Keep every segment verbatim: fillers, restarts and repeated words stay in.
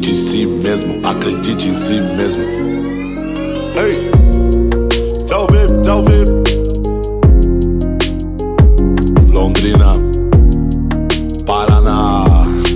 Acredite em si mesmo, acredite em si mesmo. Ei, salve, salve. Londrina, Paraná.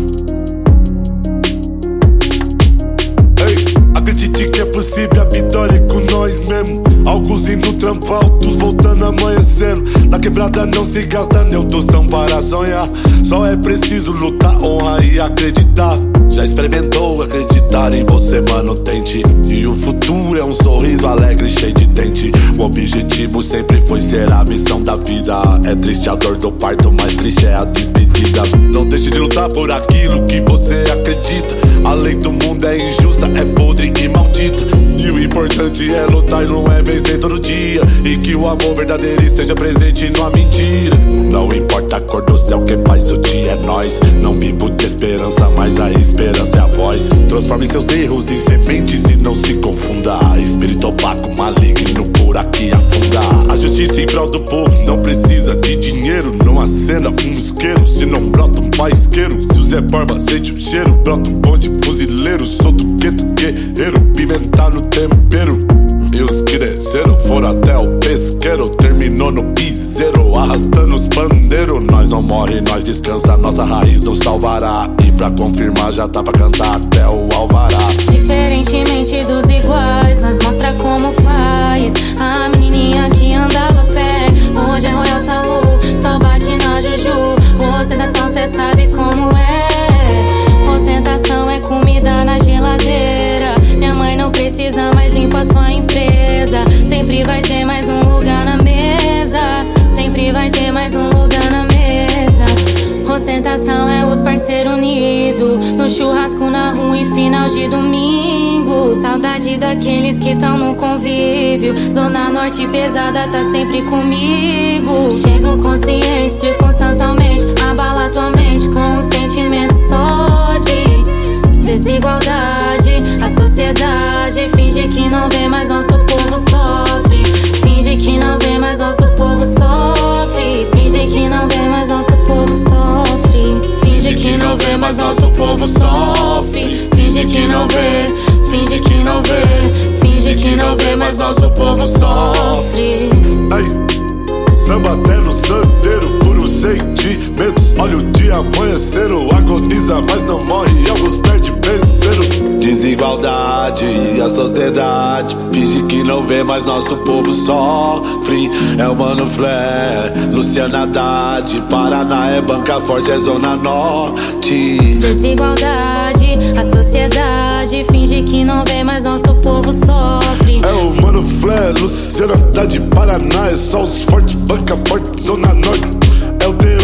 Ei, acredite que é possível, a vitória é com nós mesmo. Alguns indo trampo, outros voltando amanhecendo. Na quebrada não se gasta nem o tostão para sonhar. Só é preciso lutar, honrar e acreditar. Já experimentou acreditar em você, mano, tente. E o futuro é um sorriso alegre, cheio de dente. O objetivo sempre foi ser a missão da vida. É triste a dor do parto, mas triste é a despedida. Não deixe de lutar por aquilo que você acredita. A lei do mundo é injusta, é podre e maldita. E o importante é lutar e não é vencer todo dia. E que o amor verdadeiro esteja presente, não há mentira. Não importa a cor do céu, quem faz o dia é nós. Não vivo de esperança, mas a esperança é a voz. Transforme seus erros em sementes e não se confunda. Espírito opaco, maligno, por aqui afunda. A justiça em prol do povo não precisa de dinheiro. Não acenda um isqueiro se não brota um faisqueiro. Se o Zé Barba sente o cheiro, brota um bonde fuzileiro. Sou do gueto guerreiro, pimenta no tempero. E os que desceram foram até o pesqueiro. Terminou no piseiro, arrastando os bandeiros. Nós não morre, nós descansa, nossa raiz nos salvará. E pra confirmar já tá pra cantar até o alvará. Diferentemente dos iguais, nós mostra como faz. A menininha que andava a pé, hoje é Royal Salu, só bate na juju. Ostentação cê sabe como é. Ostentação é comida na geladeira. Minha mãe não precisa mais limpar sua empresa. Sempre vai ter mais um lugar na mesa. Sempre vai ter mais um lugar na mesa. Ostentação é os parceiros unidos, no churrasco na rua em final de domingo. Saudade daqueles que tão no convívio. Zona Norte pesada tá sempre comigo. Chego consciente, circunstancialmente, abala tua mente com um sentimento só de desigualdade. A sociedade finge que não vê, mas nosso povo sofre. Finge que não vê, mas nosso povo sofre. Finge que não vê, mas nosso povo sofre. Finge que não vê, mas nosso povo sofre. Finge que não vê, finge que não vê. Finge que não vê, mas nosso povo sofre. Ei, samba até no sandeiro, puros sentimentos. Olha o dia amanhecendo, agoniza, mas não morre. Alguns perde penseiro. Desigualdade e a sociedade finge que não vê, mas nosso povo sofre. É o Mano Flé, Luciana Haddad. Paraná é banca forte, é Zona Norte. Desigualdade, a sociedade finge que não vê, mas nosso povo sofre. É o Mano Flé, Luciana Haddad. Paraná é só os fortes, banca forte, Zona Norte. É o D